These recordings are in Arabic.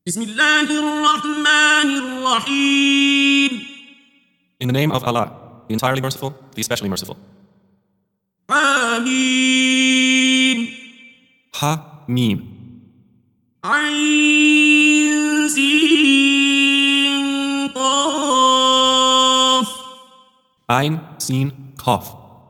بسم الله الرحمن الرحيم. In the name of Allah, the entirely merciful, the especially merciful. حميم. Ha-Mim. عين سين قاف. Ein, Sin, Qaf.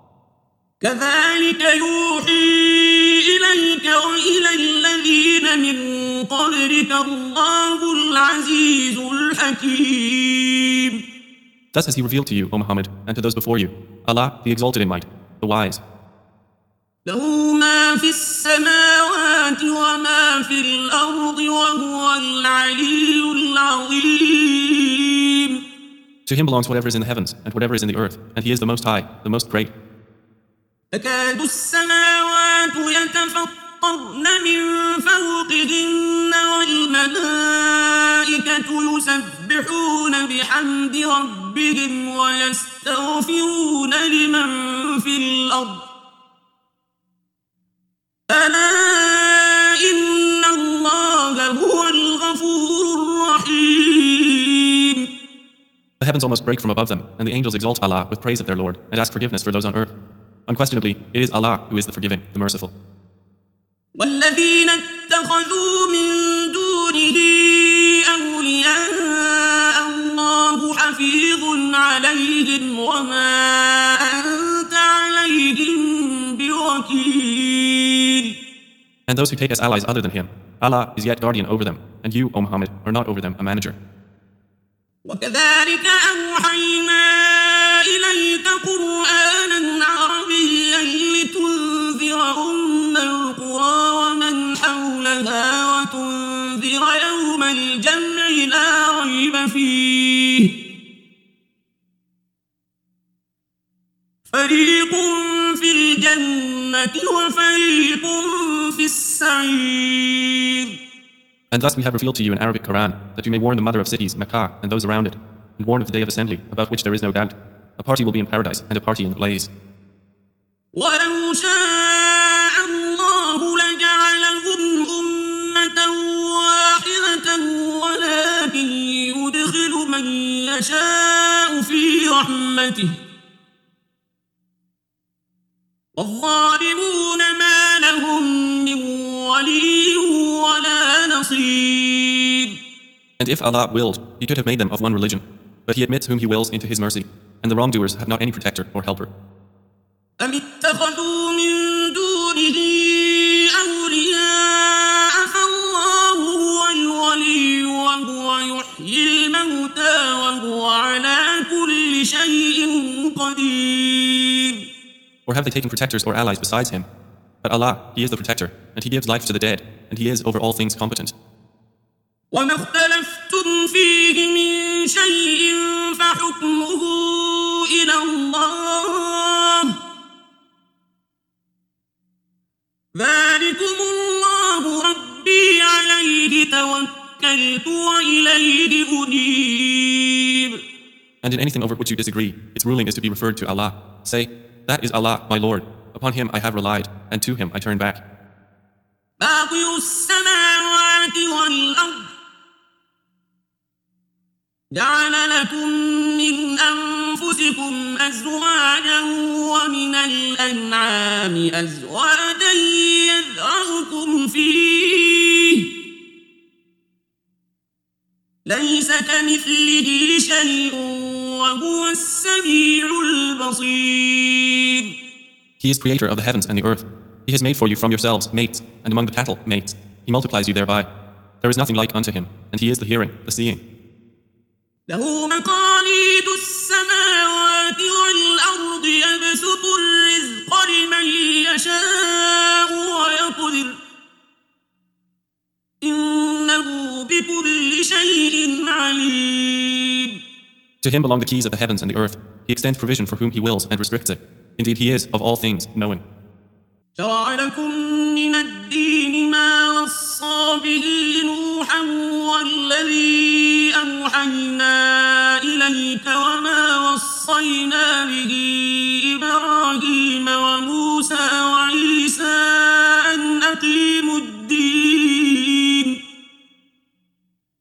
كذلك يوحي إليك وإلى الذين من قبلك الله العزيز الحكيم. Thus has He revealed to you, O Muhammad, and to those before you, Allah, the exalted in might, the wise. له ما في السماوات وما في الأرض وهو العلي العظيم. To Him belongs whatever is in the heavens and whatever is in the earth, and He is the Most High, the Most Great. تكاد السماوات يتفطرن من فوقهن والملائكة يسبحون بحمد ربهم ويستغفرون لمن في الأرض ألا إن الله هو الغفور الرحيم. The heavens almost break from above them, and the angels exalt Allah with praise of their Lord, and ask forgiveness for those on earth. Unquestionably, it is Allah who is the forgiving, the merciful. والذين اتخذوا من دونه أولياء الله حفيظ عليهم وما أنت عليهم بوكيل. And those who take as allies other than Him, Allah is yet guardian over them, and you, O Muhammad, are not over them a manager. وكذلك أوحينا إليك قرآنا عربيا لتنذر أم القرى ومن حولها وتنذر يوم الجمع لا ريب فيه فريق في الجنة وفريق في السعير. And thus we have revealed to you an Arabic Quran, that you may warn the mother of cities, Makkah, and those around it, and warn of the day of assembly, about which there is no doubt. A party will be in paradise, and a party in the blaze. ولو شاء الله لجعلهم أمة واحدة ولكن يدخل من يشاء في رحمته والظالمون ما لهم من ولي ولا نصير. And if Allah willed, He could have made them of one religion, but He admits whom He wills into His mercy, and the wrongdoers have not any protector or helper. أم اتخذوا من دونه أولياء فالله هو الولي وهو يحيي الموتى وهو على كل شيء قدير. Or have they taken protectors or allies besides Him? But Allah, He is the protector, and He gives life to the dead, and He is over all things competent. وما اختلفتم فيه من شيء فحكمه إلى الله ذلكم الله ربي عليه توكلت وإليه أنيب. And in anything over which you disagree, its ruling is to be referred to Allah. Say, that is Allah, my Lord. Upon Him I have relied, and to Him I turn back. فاطر السماوات والأرض جعل لكم من أنفسكم أزواجا ومن الأنعام أزواجا يذرأكم فيه ليس كمثله شيء وهو السميع البصير. He is creator of the heavens and the earth. He has made for you from yourselves mates, and among the cattle mates. He multiplies you thereby. There is nothing like unto Him, and He is the hearing, the seeing. له مقاليد السماوات والأرض يبسط الرزق لمن يشاء ويقدر إنه بكل شيء عليم. To Him belong the keys of the heavens and the earth. He extends provision for whom He wills and restricts it. Indeed, He is of all things knowing. شرع لكم من الدين ما وصى به نوحا والذي أوحينا إليك وما وصينا به إبراهيم وموسى وعيسى أن أقيموا الدين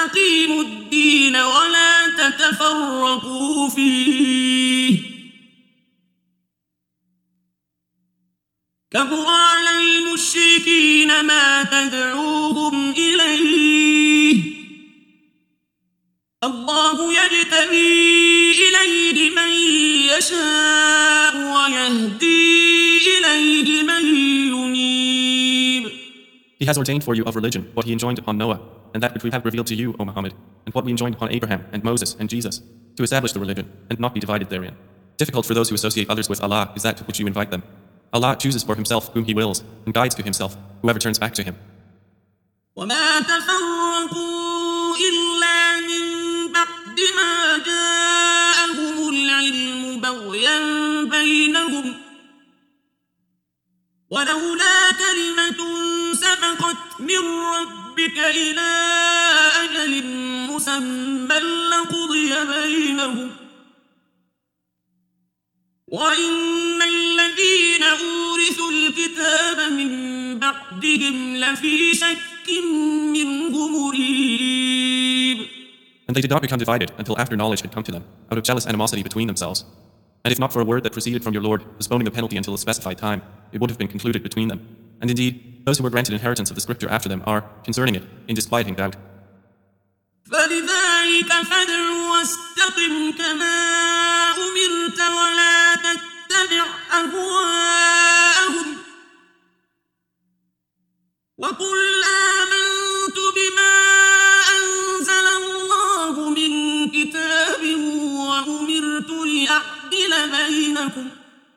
أقيموا الدين ولا تتفرقوا فيه كبر على المشركين ما تدعوهم إليه الله يجتبي إليه من يشاء ويهدي إليه من ينيب. He has ordained for you of religion what he enjoined upon Noah, and that which we have revealed to you, O Muhammad, and what we enjoined upon Abraham and Moses and Jesus, to establish the religion and not be divided therein. Difficult for those who associate others with Allah is that to which you invite them. Allah chooses for himself whom he wills and guides to himself whoever turns back to him. وما تفرقوا إلا من بعد ما جاءهم العلم بغيا بينهم ولولا كلمة سبقت من ربك إلى أجل مسمى لقضي بينهم وإن الذين أورثوا الكتاب من بعدهم لفي شك منه مريب. And they did not become divided until after knowledge had come to them, out of jealous animosity between themselves. And if not for a word that proceeded from your Lord, postponing the penalty until a specified time, it would have been concluded between them. And indeed, those who were granted inheritance of the scripture after them are, concerning it, in disquieting doubt. فلذلك فادع واستقم كما أمرت ولا تتبع أهواءهم وقل آمنت بما أنزل الله من كتاب وأمرت لأعدل بينكم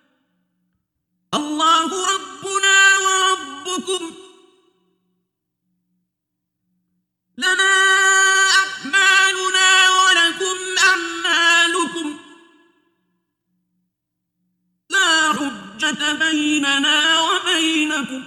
الله ربنا وربكم لنا أعمالنا ولكم أعمالكم لا حجة بيننا وبينكم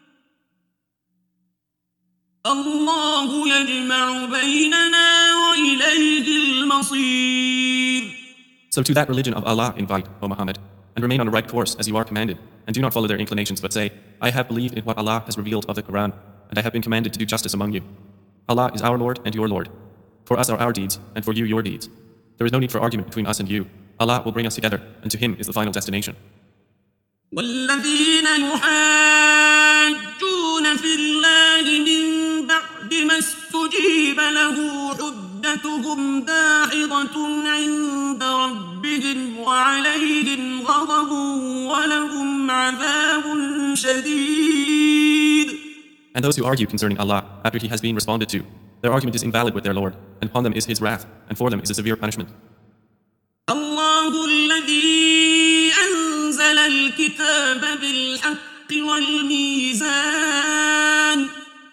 الله يجمع بيننا وإليه المصير. So to that religion of Allah invite, O Muhammad, and remain on a right course as you are commanded, and do not follow their inclinations, but say, I have believed in what Allah has revealed of the Quran, and I have been commanded to do justice among you. Allah is our Lord and your Lord. For us are our deeds, and for you your deeds. There is no need for argument between us and you. Allah will bring us together, and to Him is the final destination. والذين يحاجون في الله من بعد ما استجيب له حجتهم داحضة عند ربهم وعليهم غضب ولهم عذاب شديد. And those who argue concerning Allah after He has been responded to, their argument is invalid with their Lord, and upon them is His wrath, and for them is a severe punishment. الله الذي أنزل الكتاب بالحق والميزان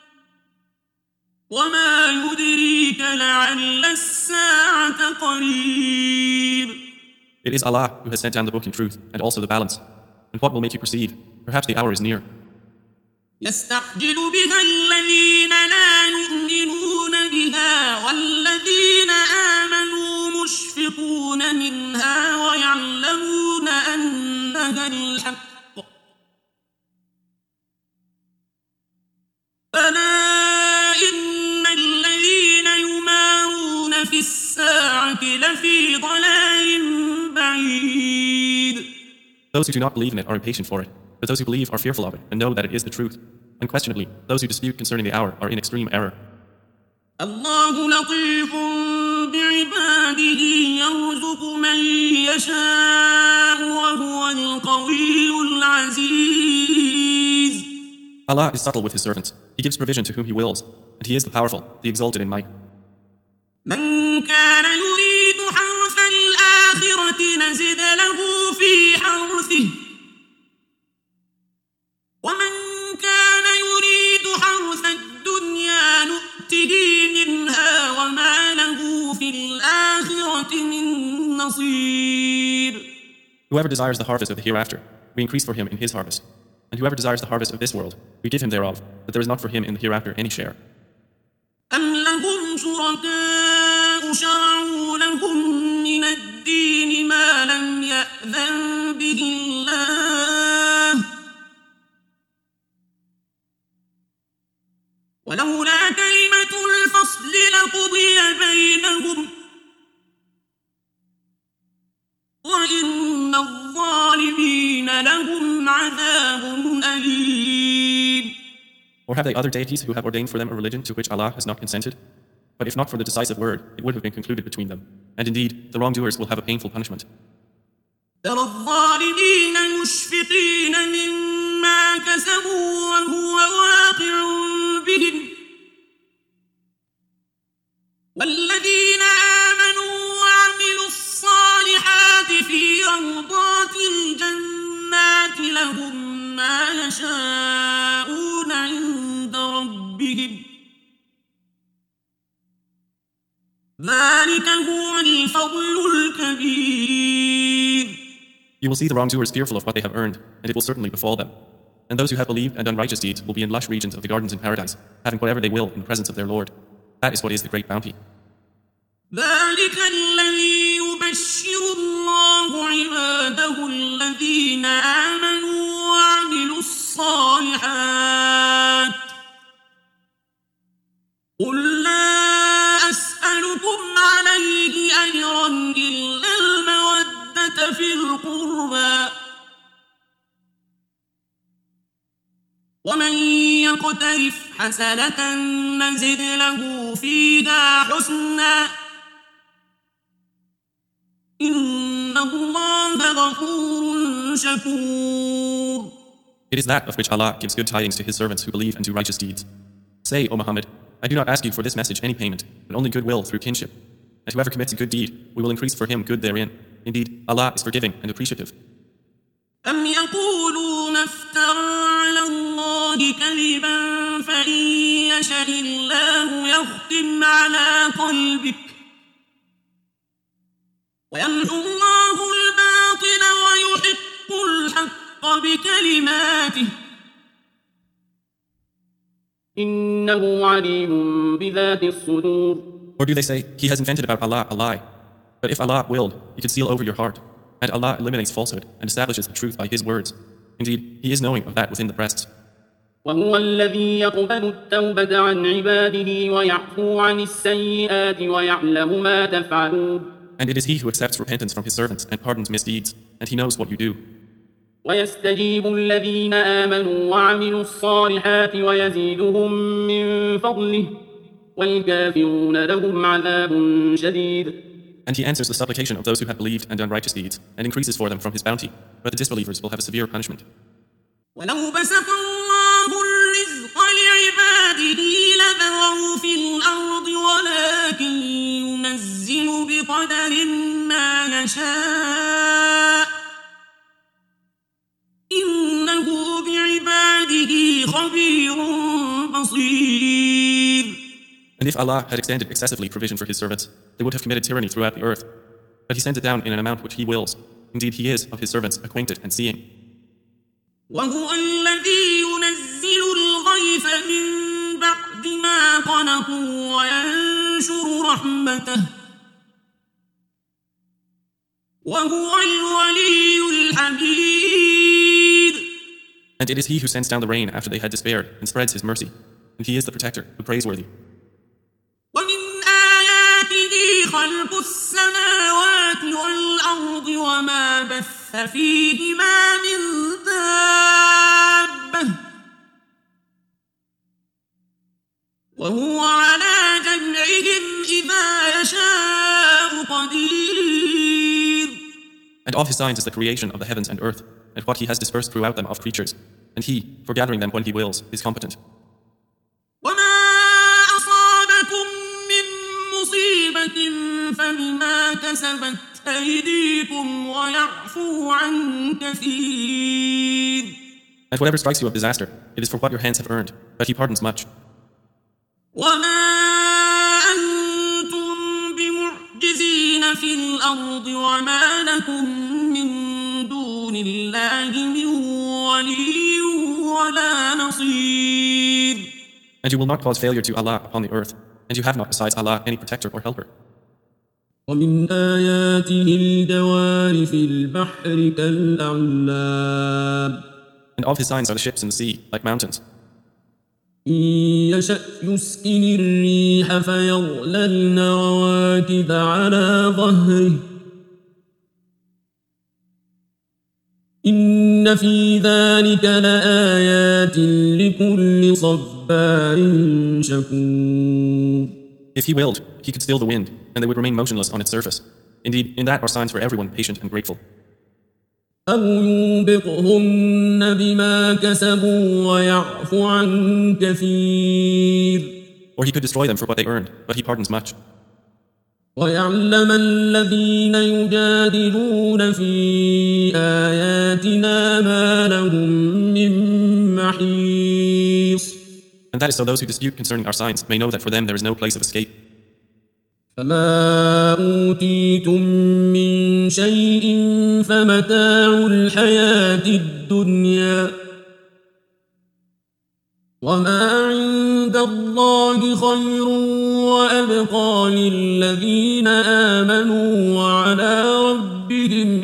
وما يدريك لعل الساعة قريب. It is Allah who has sent down the book in truth, and also the balance. And what will make you perceive? Perhaps the hour is near. يستعجل بها الذين لا يؤمنون بها والذين آمنوا مشفقون منها ويعلمون أنها الحق فلا إن الذين يمارون في الساعة لفي ضلال بعيد. Those who do not believe in it are impatient for it, but those who believe are fearful of it and know that it is the truth. Unquestionably, those who dispute concerning the hour are in extreme error. الله لطيف بعباده يرزق من يشاء وهو القوي العزيز. Allah is subtle with His servants. He gives provision to whom He wills, and He is the powerful, the exalted in might. من كان يريد حرث الآخرة نزد له في حرثه ومن كان يريد حرث الدنيا نؤته منها وما له في الآخرة من نصيب. Whoever desires the harvest of the hereafter, we increase for him in his harvest. And whoever desires the harvest of this world, we give him thereof, but there is not for him in the hereafter any share. أم لهم شركاء شرعوا لهم من الدين ما لم يأذن به الله ولولا كلمة الفصل الفصل لقضي بينهم وإن الظالمين لهم عذاب أليم. Or have they other deities who have ordained for them a religion to which Allah has not consented? But if not for the decisive word, it would have been concluded between them. And indeed, the wrongdoers will have a painful punishment. ترى الظالمين مشفقين مما كسبوا وهو واقع بهم والذين آمنوا وعملوا الصالحات في روضات الجنات لهم ما يشاءون عند ربهم ذلك هو الفضل الكبير. You will see the wrongdoers fearful of what they have earned, and it will certainly befall them. And those who have believed and done righteous deeds will be in lush regions of the gardens in paradise, having whatever they will in the presence of their Lord. That is what is the great bounty. ذلك الذي يبشر الله عباده الذين آمنوا وعملوا الصالحات قل لا أسألكم عليه أجرا إلا المودة في القربى ومن يقترف حسنة نزد له فيها حسنا إن الله غفور شكور. It is that of which Allah gives good tidings to His servants who believe and do righteous deeds. Say, O Muhammad, I do not ask you for this message any payment, but only goodwill through kinship. And whoever commits a good deed, we will increase for him good therein. Indeed, Allah is forgiving and appreciative. أم يقولون افترى على الله كذبا فإن يشاء الله يختم على قلبك ويمحو الله الباطل ويحق الحق بكلماته إنه عليم بذات الصدور. Or do they say, he has invented about Allah a lie? But if Allah willed, he could seal over your heart. And Allah eliminates falsehood and establishes the truth by His words. Indeed, He is knowing of that within the breasts. وهو الذي يقبل التوبة عن عباده ويعفو عن السيئات ويعلم ما تفعلون. And it is He who accepts repentance from His servants and pardons misdeeds, and He knows what you do. ويستجيب الذين آمنوا وعملوا الصالحات ويزيدهم من فضله والكافرون لهم عذاب شديد. And He answers the supplication of those who have believed and done righteous deeds, and increases for them from His bounty. But the disbelievers will have a severe punishment. ولو بسط الله الرزق لعباده لبغوا في الأرض ولكن ينزل بقدر ما يشاء إنه بعباده خبير بصير. And if Allah had extended excessively provision for His servants, they would have committed tyranny throughout the earth. But He sends it down in an amount which He wills. Indeed, He is of His servants acquainted and seeing. وهو الذي ينزل الغيث من بعد ما قنطوا وينشر رحمته وهو الولي الحميد. And it is He who sends down the rain after they had despaired and spreads His mercy. And He is the protector, the praiseworthy. ومن آياته خلق السماوات والأرض وما بث فيهما من دابة وهو على جمعهم إذا يشاء قدير. And of His signs is the creation of the heavens and earth, and what He has dispersed throughout them of creatures. And He, for gathering them when He wills, is competent. فبما كسبت أيديكم ويعفو عن كثير. And whatever strikes you of disaster, it is for what your hands have earned, but He pardons much. وما أنتم بمعجزين في الأرض وما لكم من دون الله من ولي ولا نصير. And you will not cause failure to Allah upon the earth, and you have not besides Allah any protector or helper. ومن آياته الجوار في البحر كالأعلام. And of His signs are the ships in the sea, like mountains. إن يشأ يسكن الريح فيظللن رواكد على ظهره إن في ذلك لآيات لكل صبار شكور. If he willed, he could still the wind, and they would remain motionless on its surface. Indeed, in that are signs for everyone patient and grateful. أو يوبقهن بما كسبوا ويعفو عن كثير. Or he could destroy them for what they earned, but he pardons much. ويعلم الذين يجادلون في آياتنا ما لهم من محيص. And that is so those who dispute concerning our signs may know that for them there is no place of escape. فما أوتيتم من شيء فمتاع الحياة الدنيا وما عند الله خير وأبقى للذين آمنوا وعلى ربهم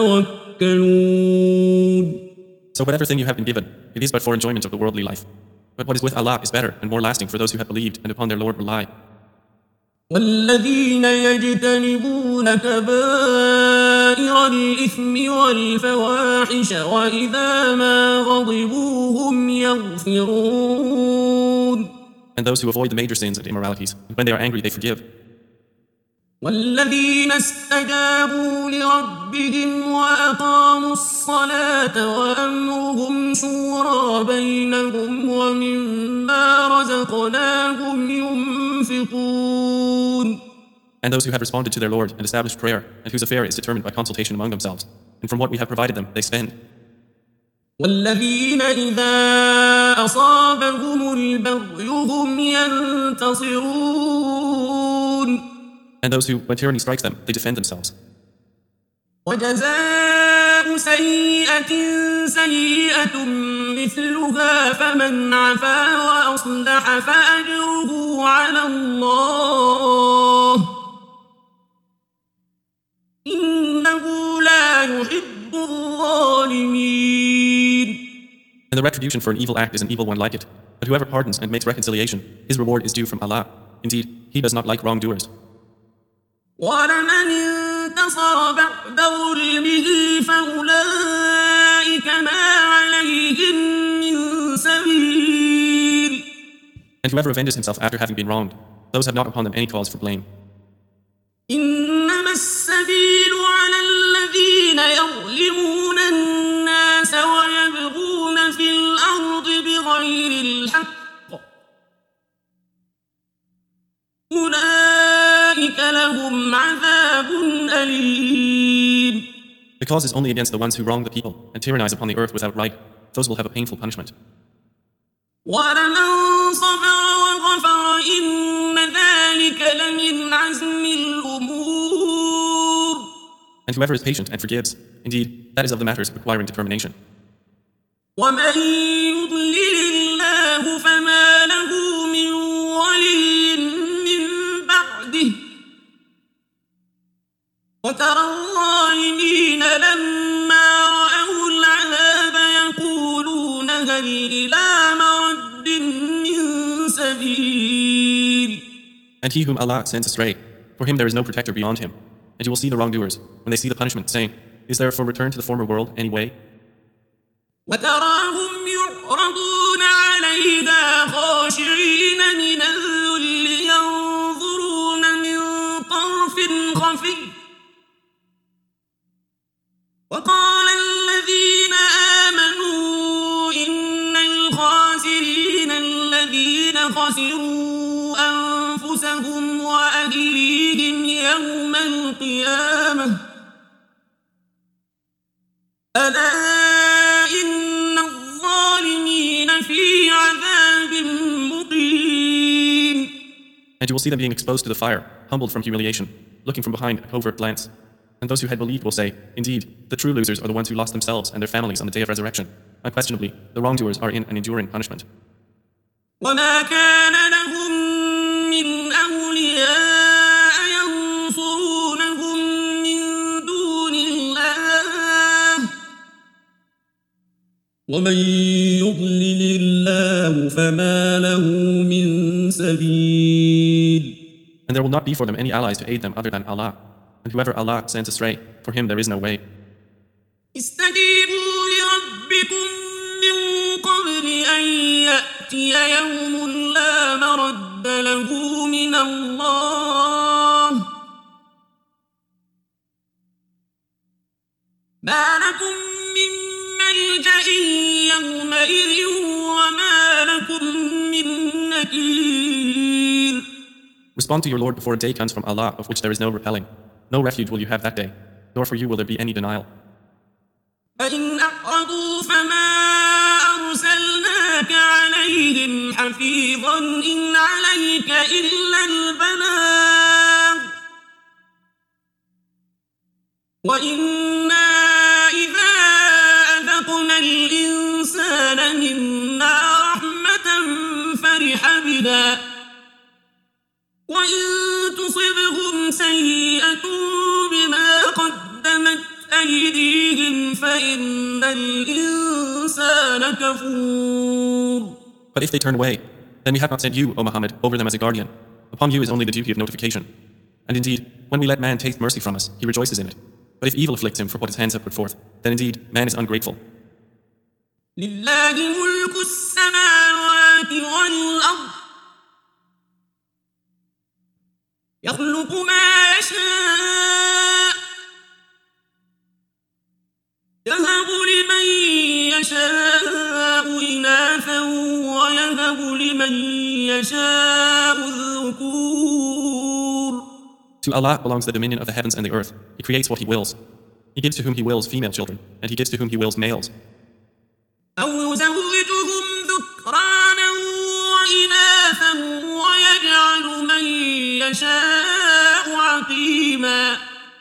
يتوكلون. So whatever thing you have been given, it is but for enjoyment of the worldly life. But what is with Allah is better and more lasting for those who have believed and upon their Lord rely. والذين يجتنبون كبائر الإثم والفواحش وإذا ما غضبوا هم يغفرون. And those who avoid the major sins and immoralities, and when they are angry they forgive. والذين استجابوا لربهم وأقاموا الصلاة وأمرهم شورى بينهم ومما رزقناهم ينفقون. And those who have responded to their Lord and established prayer, and whose affair is determined by consultation among themselves, and from what we have provided them they spend. والذين إذا أصابهم البغي هم ينتصرون. And those who, when tyranny strikes them, they defend themselves. وجزاء سيئة سيئة مثلها فمن عفا وأصلح فأجره على الله إنه لا يحب الظالمين. And the retribution for an evil act is an evil one like it. But whoever pardons and makes reconciliation, his reward is due from Allah. Indeed, he does not like wrongdoers. ولمن انتصر بعد ظلمه فأولئك ما عليهم من سبيل. And whoever avenges himself after having been wronged, those have not upon them any cause for blame. إنما السبيل على الذين يظلمون الناس ويبغون في الأرض بغير الحق أولئك لهم عذاب أليم. The cause is only against the ones who wrong the people and tyrannize upon the earth without right. Those will have a painful punishment. ولمن صبر وغفر إن ذلك لمن عزم الأمور. And whoever is patient and forgives, indeed, that is of the matters requiring determination. ومن يضلل الله فما له من ولي من بعده وترى الظالمين لما رأوا العذاب يقولون هل إلى مرد من سبيل. And he whom Allah sends astray, for him there is no protector beyond him. And you will see the wrongdoers, when they see the punishment, saying, is there for return to the former world any way? وتراهم يعرضون عليها خاشعين من الذل ينظرون من طرف خفي وقال الذين آمنوا إن الخاسرين الذين خسروا أنفسهم وأهليهم يوم القيامة ألا إن الظالمين في عذاب مقيم. And you will see them being exposed to the fire, humbled from humiliation, looking from behind a covert glance. And those who had believed will say, indeed, the true losers are the ones who lost themselves and their families on the day of resurrection. Unquestionably, the wrongdoers are in an enduring punishment. وما كان لهم من أولياء ينصرونهم من دون الله ومن يضلل الله فما سبيل. And there will not be for them any allies to aid them other than Allah. And whoever Allah sends astray, for him there is no way. استجيبوا لربكم من قبل أن يأتي يوم لا مرد له من الله ما لكم من ملجأ يومئذ وما لكم من نكير. Respond to your Lord before a day comes from Allah of which there is no repelling. No refuge will you have that day, nor for you will there be any denial. فإن أعرضوا فما أرسلناك عليهم حفيظا إن عليك إلا البلاغ وإنا إذا أذقنا الإنسان منا رحمة فرح بها وإن تصبهم سيئة بما قدمت أيديهم فإن الإنسان كفور. But if they turn away, then we have not sent you, O Muhammad, over them as a guardian. Upon you is only the duty of notification. And indeed, when we let man taste mercy from us, he rejoices in it. But if evil afflicts him for what his hands have put forth, then indeed man is ungrateful. لله ملك السماوات والأرض يخلق ما يشاء يهب لمن يشاء إناثا ويهب لمن يشاء الذكور. To Allah belongs the dominion of the heavens and the earth. He creates what He wills. He gives to whom He wills female children, and He gives to whom He wills males. أو يزوجهم ذكرانا وإناثا ويجعل من يشاء عقيما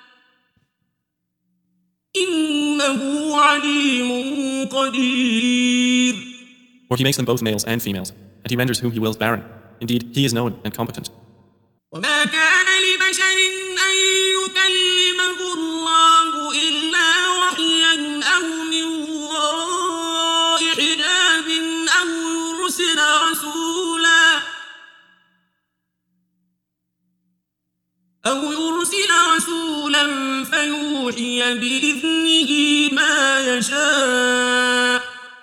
إنه عليم قدير. Or He makes them both males and females, and He renders whom He wills barren. Indeed, He is known and competent. وما كان لبشر أن يكلمه الله إلا وحيا أو من وراء حجاب أو يرسل رسولا فيوحي بإذنه ما يشاء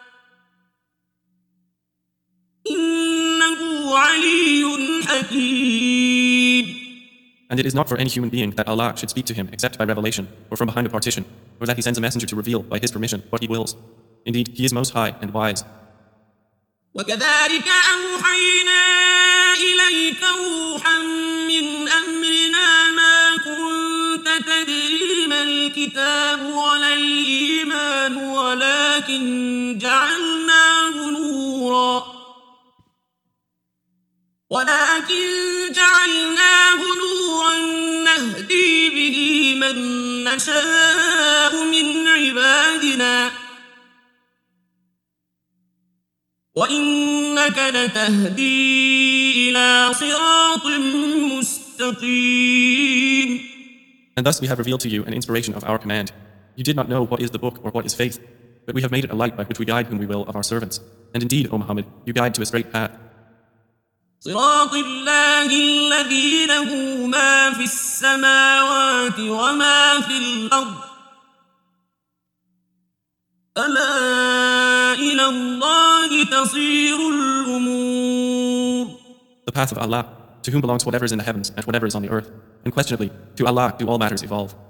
إنه علي حكيم. And it is not for any human being that Allah should speak to him except by revelation or from behind a partition, or that He sends a messenger to reveal by His permission what He wills. Indeed, He is most high and wise. وكذلك أوحينا إليك روحا من أمرنا ما كنت تدري ما الكتاب ولا الإيمان ولكن جعلناه نورا نهدي به من نشاء من عبادنا وإنك لتهدي إلى صراط مستقيم. And thus we have revealed to you an inspiration of our command. You did not know what is the book or what is faith, but we have made it a light by which we guide whom we will of our servants. And indeed, O Muhammad, you guide to a straight path. صراط الله الذي له ما في السماوات وما في الأرض ألا إلى الله تصير الأمور. The path of Allah, to whom belongs whatever is in the heavens and whatever is on the earth. Unquestionably, to Allah do all matters evolve.